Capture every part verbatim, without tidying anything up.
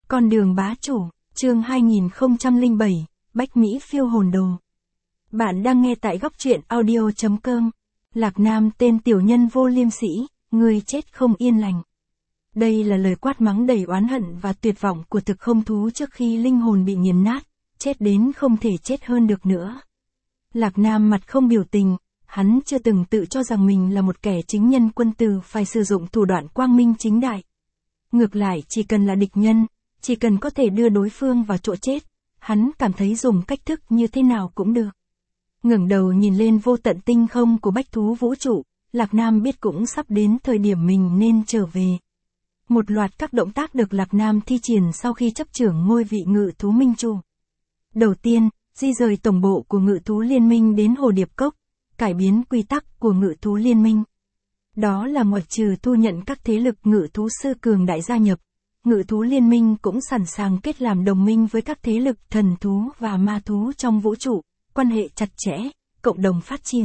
Con đường bá chủ, chương hai nghìn không trăm lẻ bảy, Bách Mỹ phiêu hồn đồ. Bạn đang nghe tại góc truyện audio chấm com. Lạc Nam tên tiểu nhân vô liêm sỉ, người chết không yên lành. Đây là lời quát mắng đầy oán hận và tuyệt vọng của thực không thú trước khi linh hồn bị nghiền nát, chết đến không thể chết hơn được nữa. Lạc Nam mặt không biểu tình, hắn chưa từng tự cho rằng mình là một kẻ chính nhân quân tử phải sử dụng thủ đoạn quang minh chính đại. Ngược lại, chỉ cần là địch nhân, chỉ cần có thể đưa đối phương vào chỗ chết, hắn cảm thấy dùng cách thức như thế nào cũng được. Ngẩng đầu nhìn lên vô tận tinh không của bách thú vũ trụ, Lạc Nam biết cũng sắp đến thời điểm mình nên trở về. Một loạt các động tác được Lạc Nam thi triển sau khi chấp trưởng ngôi vị ngự thú minh chủ. Đầu tiên, di rời tổng bộ của ngự thú liên minh đến Hồ Điệp Cốc, cải biến quy tắc của ngự thú liên minh. Đó là ngoại trừ thu nhận các thế lực ngự thú sư cường đại gia nhập, ngự thú liên minh cũng sẵn sàng kết làm đồng minh với các thế lực thần thú và ma thú trong vũ trụ, quan hệ chặt chẽ, cộng đồng phát triển.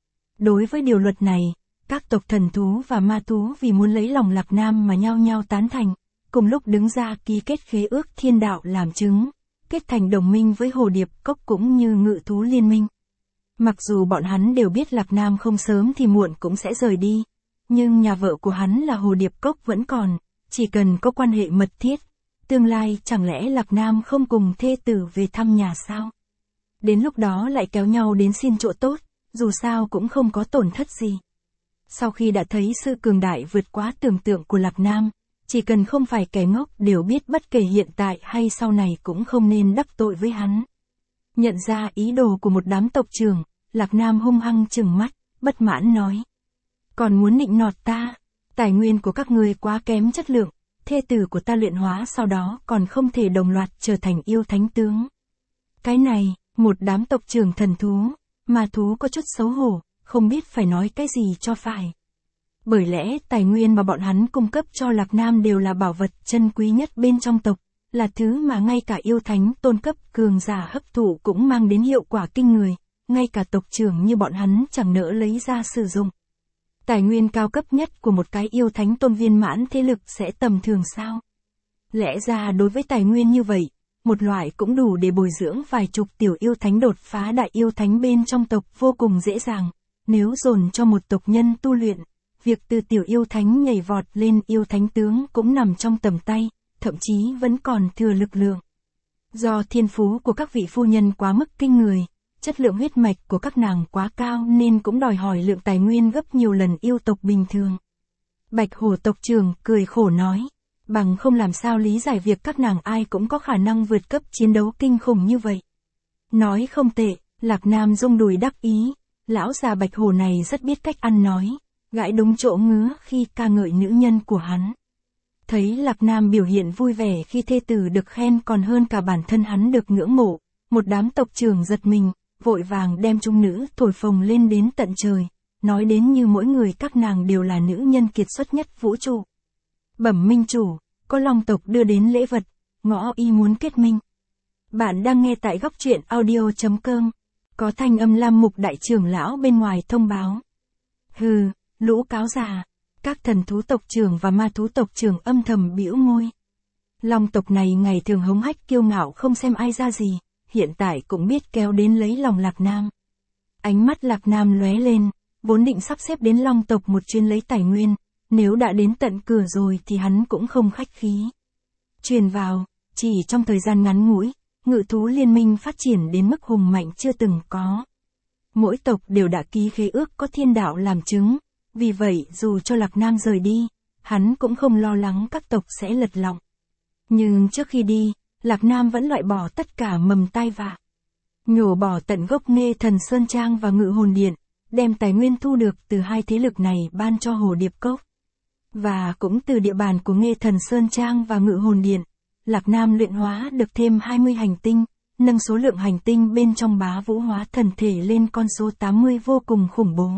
Đối với điều luật này, các tộc thần thú và ma thú vì muốn lấy lòng Lạc Nam mà nhao nhao tán thành, cùng lúc đứng ra ký kết khế ước thiên đạo làm chứng, kết thành đồng minh với Hồ Điệp Cốc cũng như ngự thú liên minh. Mặc dù bọn hắn đều biết Lạc Nam không sớm thì muộn cũng sẽ rời đi, nhưng nhà vợ của hắn là Hồ Điệp Cốc vẫn còn, chỉ cần có quan hệ mật thiết, tương lai chẳng lẽ Lạc Nam không cùng thê tử về thăm nhà sao? Đến lúc đó lại kéo nhau đến xin chỗ tốt, dù sao cũng không có tổn thất gì. Sau khi đã thấy sự cường đại vượt quá tưởng tượng của Lạc Nam, chỉ cần không phải kẻ ngốc đều biết bất kể hiện tại hay sau này cũng không nên đắc tội với hắn. Nhận ra ý đồ của một đám tộc trưởng, Lạc Nam hung hăng trừng mắt, bất mãn nói. Còn muốn nịnh nọt ta, tài nguyên của các người quá kém chất lượng, thê tử của ta luyện hóa sau đó còn không thể đồng loạt trở thành yêu thánh tướng. Cái này, một đám tộc trưởng thần thú, ma thú có chút xấu hổ, không biết phải nói cái gì cho phải. Bởi lẽ tài nguyên mà bọn hắn cung cấp cho Lạc Nam đều là bảo vật chân quý nhất bên trong tộc, là thứ mà ngay cả yêu thánh tôn cấp cường giả hấp thụ cũng mang đến hiệu quả kinh người, ngay cả tộc trưởng như bọn hắn chẳng nỡ lấy ra sử dụng. Tài nguyên cao cấp nhất của một cái yêu thánh tôn viên mãn thế lực sẽ tầm thường sao? Lẽ ra đối với tài nguyên như vậy, một loại cũng đủ để bồi dưỡng vài chục tiểu yêu thánh đột phá đại yêu thánh bên trong tộc vô cùng dễ dàng. Nếu dồn cho một tộc nhân tu luyện, việc từ tiểu yêu thánh nhảy vọt lên yêu thánh tướng cũng nằm trong tầm tay, thậm chí vẫn còn thừa lực lượng. Do thiên phú của các vị phu nhân quá mức kinh người, chất lượng huyết mạch của các nàng quá cao nên cũng đòi hỏi lượng tài nguyên gấp nhiều lần yêu tộc bình thường. Bạch Hổ tộc trưởng cười khổ nói, bằng không làm sao lý giải việc các nàng ai cũng có khả năng vượt cấp chiến đấu kinh khủng như vậy. Nói không tệ, Lạc Nam rung đùi đắc ý, lão già Bạch Hổ này rất biết cách ăn nói, gãi đúng chỗ ngứa khi ca ngợi nữ nhân của hắn. Thấy Lạc Nam biểu hiện vui vẻ khi thê tử được khen còn hơn cả bản thân hắn được ngưỡng mộ, một đám tộc trưởng giật mình, vội vàng đem trung nữ thổi phồng lên đến tận trời, nói đến như mỗi người các nàng đều là nữ nhân kiệt xuất nhất vũ trụ. Bẩm minh chủ, có long tộc đưa đến lễ vật, ngõ y muốn kết minh. Bạn đang nghe tại góc truyện audio chấm com, có thanh âm Lam Mục đại trưởng lão bên ngoài thông báo. Hừ, lũ cáo già, các thần thú tộc trưởng và ma thú tộc trưởng âm thầm bĩu môi. Long tộc này ngày thường hống hách kiêu ngạo không xem ai ra gì, hiện tại cũng biết kéo đến lấy lòng Lạc Nam. Ánh mắt Lạc Nam lóe lên, vốn định sắp xếp đến Long tộc một chuyến lấy tài nguyên, nếu đã đến tận cửa rồi thì hắn cũng không khách khí. Truyền vào, chỉ trong thời gian ngắn ngủi, ngự thú liên minh phát triển đến mức hùng mạnh chưa từng có. Mỗi tộc đều đã ký khế ước có thiên đạo làm chứng, vì vậy dù cho Lạc Nam rời đi, hắn cũng không lo lắng các tộc sẽ lật lọng. Nhưng trước khi đi, Lạc Nam vẫn loại bỏ tất cả mầm tai vạ. Nhổ bỏ tận gốc Nghê Thần Sơn Trang và Ngự Hồn Điện, đem tài nguyên thu được từ hai thế lực này ban cho Hồ Điệp Cốc. Và cũng từ địa bàn của Nghê Thần Sơn Trang và Ngự Hồn Điện, Lạc Nam luyện hóa được thêm hai mươi hành tinh, nâng số lượng hành tinh bên trong bá vũ hóa thần thể lên con số tám mươi vô cùng khủng bố.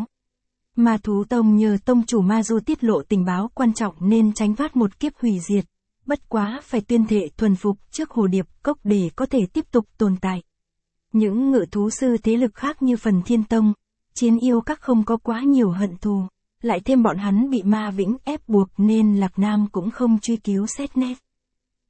Ma thú tông nhờ tông chủ Ma Du tiết lộ tình báo quan trọng nên tránh vát một kiếp hủy diệt, bất quá phải tuyên thệ thuần phục trước Hồ Điệp Cốc để có thể tiếp tục tồn tại. Những ngự thú sư thế lực khác như Phần Thiên Tông, Chiến Yêu các không có quá nhiều hận thù, lại thêm bọn hắn bị Ma Vĩnh ép buộc nên Lạc Nam cũng không truy cứu xét nét.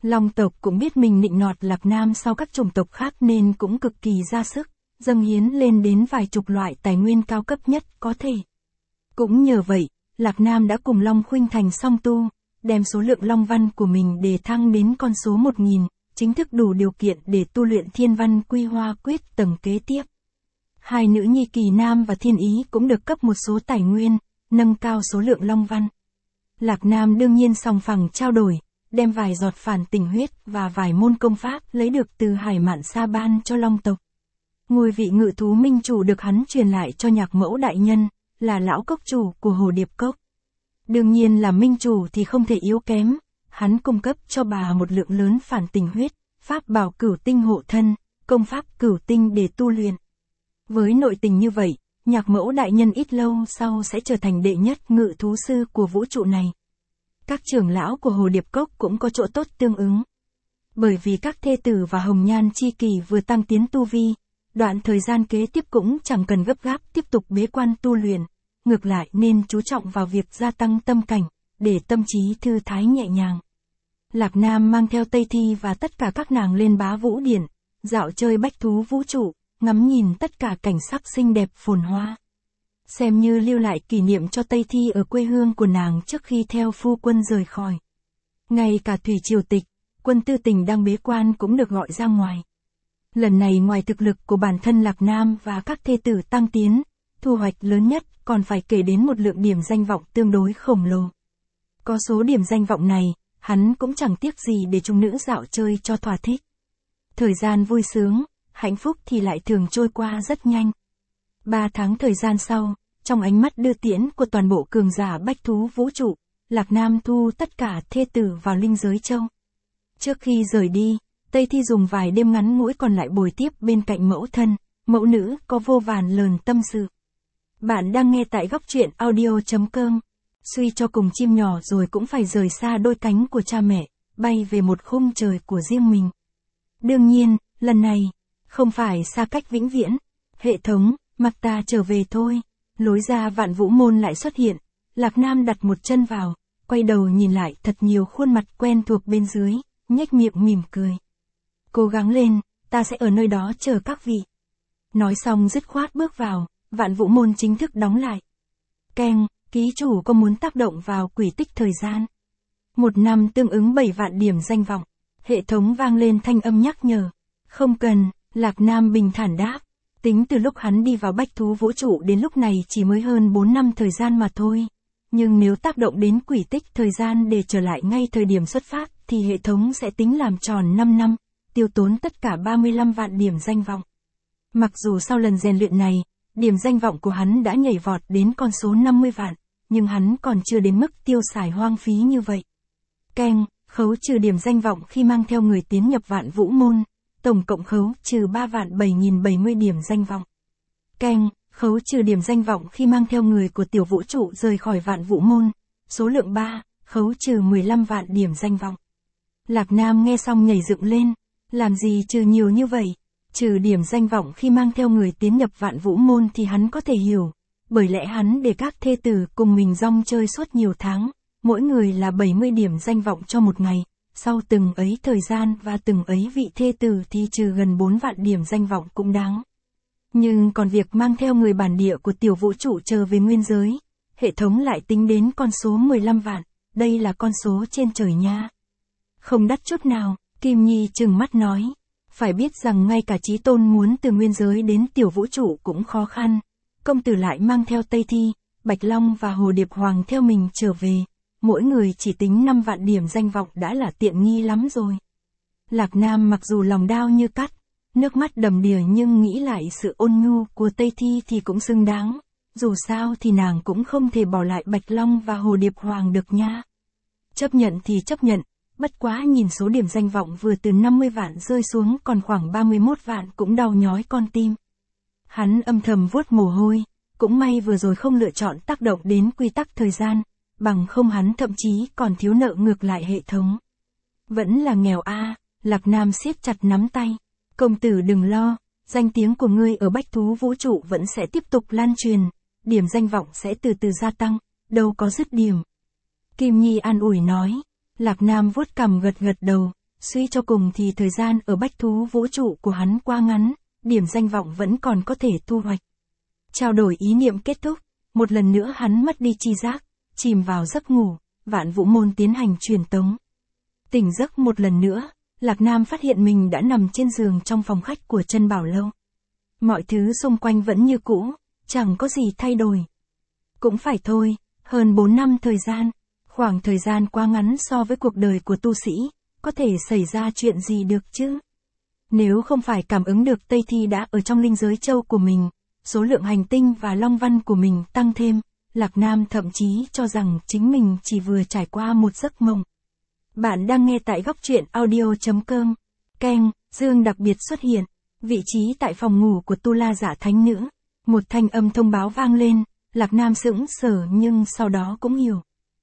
Long tộc cũng biết mình nịnh nọt Lạc Nam sau các chủng tộc khác nên cũng cực kỳ ra sức, dâng hiến lên đến vài chục loại tài nguyên cao cấp nhất có thể. Cũng nhờ vậy, Lạc Nam đã cùng Long Khuynh Thành song tu, đem số lượng Long Văn của mình đề thăng đến con số một nghìn, chính thức đủ điều kiện để tu luyện Thiên Văn Quy Hoa Quyết tầng kế tiếp. Hai nữ nhi Kỳ Nam và Thiên Ý cũng được cấp một số tài nguyên, nâng cao số lượng Long Văn. Lạc Nam đương nhiên sòng phẳng trao đổi, đem vài giọt phản tình huyết và vài môn công pháp lấy được từ Hải Mạn Sa ban cho Long tộc. Ngôi vị ngự thú minh chủ được hắn truyền lại cho Nhạc Mẫu đại nhân, là lão cốc chủ của Hồ Điệp Cốc. Đương nhiên là minh chủ thì không thể yếu kém, hắn cung cấp cho bà một lượng lớn phản tình huyết, pháp bảo cửu tinh hộ thân, công pháp cửu tinh để tu luyện. Với nội tình như vậy, Nhạc Mẫu đại nhân ít lâu sau sẽ trở thành đệ nhất ngự thú sư của vũ trụ này. Các trưởng lão của Hồ Điệp Cốc cũng có chỗ tốt tương ứng. Bởi vì các thê tử và hồng nhan chi kỳ vừa tăng tiến tu vi, đoạn thời gian kế tiếp cũng chẳng cần gấp gáp tiếp tục bế quan tu luyện, ngược lại nên chú trọng vào việc gia tăng tâm cảnh, để tâm trí thư thái nhẹ nhàng. Lạc Nam mang theo Tây Thi và tất cả các nàng lên Bá Vũ Điện, dạo chơi bách thú vũ trụ, ngắm nhìn tất cả cảnh sắc xinh đẹp phồn hoa. Xem như lưu lại kỷ niệm cho Tây Thi ở quê hương của nàng trước khi theo phu quân rời khỏi. Ngay cả Thủy Triều Tịch, Quân Tư Tình đang bế quan cũng được gọi ra ngoài. Lần này ngoài thực lực của bản thân Lạc Nam và các thê tử tăng tiến, thu hoạch lớn nhất còn phải kể đến một lượng điểm danh vọng tương đối khổng lồ. Có số điểm danh vọng này, hắn cũng chẳng tiếc gì để chúng nữ dạo chơi cho thỏa thích. Thời gian vui sướng, hạnh phúc thì lại thường trôi qua rất nhanh. Ba tháng thời gian sau, trong ánh mắt đưa tiễn của toàn bộ cường giả bách thú vũ trụ, Lạc Nam thu tất cả thê tử vào linh giới châu. Trước khi rời đi, Tây Thi dùng vài đêm ngắn ngủi còn lại bồi tiếp bên cạnh mẫu thân, mẫu nữ có vô vàn lờn tâm sự. Bạn đang nghe tại góc truyện audio chấm com. Suy cho cùng chim nhỏ rồi cũng phải rời xa đôi cánh của cha mẹ, bay về một khung trời của riêng mình. Đương nhiên, lần này, không phải xa cách vĩnh viễn. Hệ thống, mặc ta trở về thôi. Lối ra Vạn Vũ Môn lại xuất hiện. Lạc Nam đặt một chân vào, quay đầu nhìn lại thật nhiều khuôn mặt quen thuộc bên dưới, nhếch miệng mỉm cười. Cố gắng lên, ta sẽ ở nơi đó chờ các vị. Nói xong dứt khoát bước vào, Vạn Vũ Môn chính thức đóng lại. Keng, ký chủ có muốn tác động vào quỹ tích thời gian? Một năm tương ứng bảy vạn điểm danh vọng. Hệ thống vang lên thanh âm nhắc nhở. Không cần, Lạc Nam bình thản đáp. Tính từ lúc hắn đi vào bách thú vũ trụ đến lúc này chỉ mới hơn bốn năm thời gian mà thôi. Nhưng nếu tác động đến quỹ tích thời gian để trở lại ngay thời điểm xuất phát thì hệ thống sẽ tính làm tròn năm năm, tiêu tốn tất cả ba mươi lăm vạn điểm danh vọng. Mặc dù sau lần rèn luyện này, điểm danh vọng của hắn đã nhảy vọt đến con số năm mươi vạn, nhưng hắn còn chưa đến mức tiêu xài hoang phí như vậy. Keng, khấu trừ điểm danh vọng khi mang theo người tiến nhập Vạn Vũ Môn, tổng cộng khấu trừ ba vạn bảy nghìn bảy mươi điểm danh vọng. Keng, khấu trừ điểm danh vọng khi mang theo người của tiểu vũ trụ rời khỏi Vạn Vũ Môn, số lượng ba, khấu trừ mười lăm vạn điểm danh vọng. Lạc Nam nghe xong nhảy dựng lên, làm gì trừ nhiều như vậy? Trừ điểm danh vọng khi mang theo người tiến nhập Vạn Vũ Môn thì hắn có thể hiểu, bởi lẽ hắn để các thê tử cùng mình rong chơi suốt nhiều tháng, mỗi người là bảy mươi điểm danh vọng cho một ngày, sau từng ấy thời gian và từng ấy vị thê tử thì trừ gần bốn vạn điểm danh vọng cũng đáng. Nhưng còn việc mang theo người bản địa của tiểu vũ trụ trở về nguyên giới, hệ thống lại tính đến con số mười lăm vạn, đây là con số trên trời nha. Không đắt chút nào, Kim Nhi trừng mắt nói. Phải biết rằng ngay cả Chí Tôn muốn từ nguyên giới đến tiểu vũ trụ cũng khó khăn. Công tử lại mang theo Tây Thi, Bạch Long và Hồ Điệp Hoàng theo mình trở về. Mỗi người chỉ tính năm vạn điểm danh vọng đã là tiện nghi lắm rồi. Lạc Nam mặc dù lòng đau như cắt, nước mắt đầm đìa nhưng nghĩ lại sự ôn nhu của Tây Thi thì cũng xứng đáng. Dù sao thì nàng cũng không thể bỏ lại Bạch Long và Hồ Điệp Hoàng được nha. Chấp nhận thì chấp nhận. Bất quá nhìn số điểm danh vọng vừa từ năm mươi vạn rơi xuống còn khoảng ba mươi mốt vạn cũng đau nhói con tim. Hắn âm thầm vuốt mồ hôi, cũng may vừa rồi không lựa chọn tác động đến quy tắc thời gian, bằng không hắn thậm chí còn thiếu nợ ngược lại hệ thống. Vẫn là nghèo a. Lạc Nam siết chặt nắm tay. Công tử đừng lo, danh tiếng của ngươi ở bách thú vũ trụ vẫn sẽ tiếp tục lan truyền, điểm danh vọng sẽ từ từ gia tăng, đâu có dứt điểm. Kim Nhi an ủi nói. Lạc Nam vuốt cằm gật gật đầu, Suy cho cùng thì thời gian ở bách thú vũ trụ của hắn quá ngắn, điểm danh vọng vẫn còn có thể thu hoạch. Trao đổi ý niệm kết thúc, một lần nữa hắn mất đi tri giác, chìm vào giấc ngủ, Vạn Vũ Môn tiến hành truyền tống. Tỉnh giấc một lần nữa, Lạc Nam phát hiện mình đã nằm trên giường trong phòng khách của Trân Bảo Lâu. Mọi thứ xung quanh vẫn như cũ, chẳng có gì thay đổi. Cũng phải thôi, hơn bốn năm thời gian, khoảng thời gian quá ngắn so với cuộc đời của tu sĩ, có thể xảy ra chuyện gì được chứ? Nếu không phải cảm ứng được Tây Thi đã ở trong linh giới châu của mình, số lượng hành tinh và long văn của mình tăng thêm, Lạc Nam thậm chí cho rằng chính mình chỉ vừa trải qua một giấc mộng. Bạn đang nghe tại góc truyện audio.com. Keng, dương đặc biệt xuất hiện, vị trí tại phòng ngủ của Tu La Giả Thánh Nữ. Một thanh âm thông báo vang lên, Lạc Nam sững sờ nhưng sau đó cũng hiểu.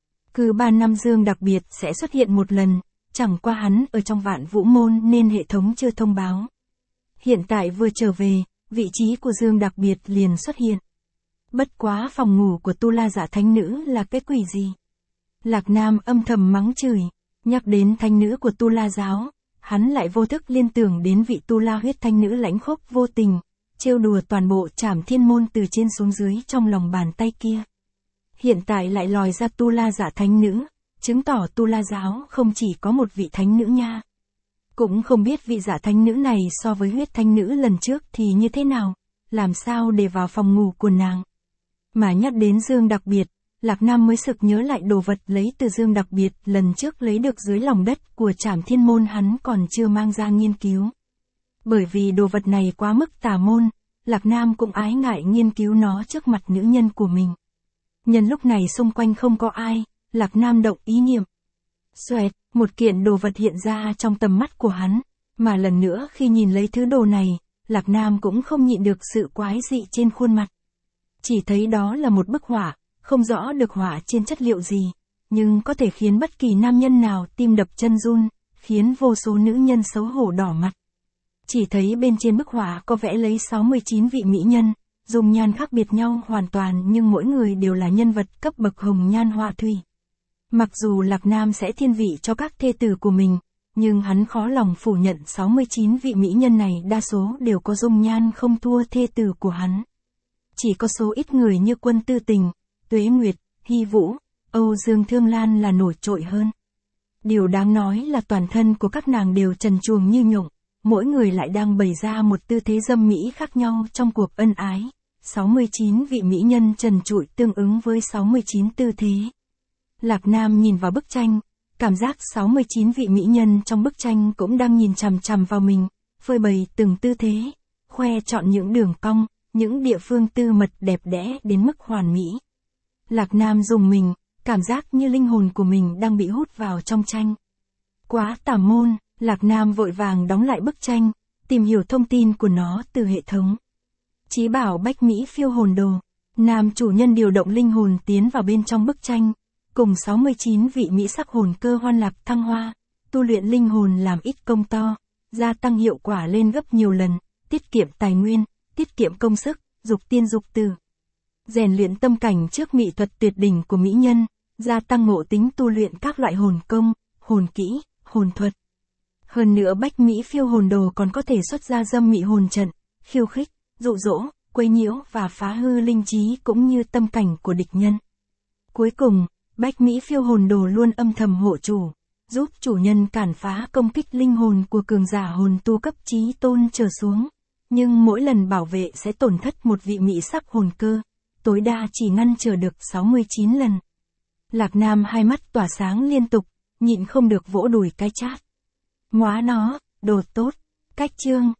Cứ ba năm dương đặc biệt sẽ xuất hiện một lần, chẳng qua hắn ở trong Vạn Vũ Môn nên hệ thống chưa thông báo. Hiện tại vừa trở về, vị trí của dương đặc biệt liền xuất hiện. Bất quá phòng ngủ của Tu La Giả Thánh Nữ là cái quỷ gì? Lạc Nam âm thầm mắng chửi, nhắc đến thánh nữ của Tu La giáo, hắn lại vô thức liên tưởng đến vị Tu La huyết thánh nữ lãnh khốc vô tình, trêu đùa toàn bộ Trảm Thiên môn từ trên xuống dưới trong lòng bàn tay kia. Hiện tại lại lòi ra Tu La Giả Thánh Nữ, chứng tỏ Tu La giáo không chỉ có một vị thánh nữ nha. Cũng không biết vị giả thánh nữ này so với huyết thánh nữ lần trước thì như thế nào, làm sao để vào phòng ngủ của nàng. Mà nhắc đến dương đặc biệt, Lạc Nam mới sực nhớ lại đồ vật lấy từ dương đặc biệt lần trước lấy được dưới lòng đất của Trảm Thiên môn hắn còn chưa mang ra nghiên cứu. Bởi vì đồ vật này quá mức tà môn, Lạc Nam cũng ái ngại nghiên cứu nó trước mặt nữ nhân của mình. Nhân lúc này xung quanh không có ai, Lạc Nam động ý niệm. Xoẹt, một kiện đồ vật hiện ra trong tầm mắt của hắn, mà lần nữa khi nhìn lấy thứ đồ này, Lạc Nam cũng không nhịn được sự quái dị trên khuôn mặt. Chỉ thấy đó là một bức họa, không rõ được họa trên chất liệu gì, nhưng có thể khiến bất kỳ nam nhân nào tim đập chân run, khiến vô số nữ nhân xấu hổ đỏ mặt. Chỉ thấy bên trên bức họa có vẽ lấy sáu mươi chín vị mỹ nhân, dùng nhan khác biệt nhau hoàn toàn nhưng mỗi người đều là nhân vật cấp bậc hồng nhan họa thủy. Mặc dù Lạc Nam sẽ thiên vị cho các thê tử của mình, nhưng hắn khó lòng phủ nhận sáu mươi chín vị mỹ nhân này đa số đều có dung nhan không thua thê tử của hắn. Chỉ có số ít người như Quân Tư Tình, Tuế Nguyệt, Hy Vũ, Âu Dương Thương Lan là nổi trội hơn. Điều đáng nói là toàn thân của các nàng đều trần truồng như nhộng, mỗi người lại đang bày ra một tư thế dâm mỹ khác nhau trong cuộc ân ái. sáu mươi chín vị mỹ nhân trần trụi tương ứng với sáu mươi chín tư thế. Lạc Nam nhìn vào bức tranh, cảm giác sáu mươi chín vị mỹ nhân trong bức tranh cũng đang nhìn chằm chằm vào mình, phơi bày từng tư thế, khoe chọn những đường cong, những địa phương tư mật đẹp đẽ đến mức hoàn mỹ. Lạc Nam dùng mình, cảm giác như linh hồn của mình đang bị hút vào trong tranh. Quá tà môn, Lạc Nam vội vàng đóng lại bức tranh, tìm hiểu thông tin của nó từ hệ thống. Chí bảo Bách Mỹ phiêu hồn đồ, nam chủ nhân điều động linh hồn tiến vào bên trong bức tranh, cùng sáu mươi chín vị mỹ sắc hồn cơ hoan lạc thăng hoa, tu luyện linh hồn làm ít công to, gia tăng hiệu quả lên gấp nhiều lần, tiết kiệm tài nguyên, tiết kiệm công sức, dục tiên dục tử. Rèn luyện tâm cảnh trước mỹ thuật tuyệt đỉnh của mỹ nhân, gia tăng ngộ tính tu luyện các loại hồn công, hồn kỹ, hồn thuật. Hơn nữa Bách Mỹ phiêu hồn đồ còn có thể xuất ra dâm mỹ hồn trận, khiêu khích, dụ dỗ, quấy nhiễu và phá hư linh trí cũng như tâm cảnh của địch nhân. Cuối cùng, Bách Mỹ phiêu hồn đồ luôn âm thầm hộ chủ, giúp chủ nhân cản phá công kích linh hồn của cường giả hồn tu cấp chí tôn trở xuống. Nhưng mỗi lần bảo vệ sẽ tổn thất một vị mỹ sắc hồn cơ, tối đa chỉ ngăn trở được sáu mươi chín lần. Lạc Nam hai mắt tỏa sáng liên tục, nhịn không được vỗ đùi cái chát. Móa nó, đồ tốt, cách chương.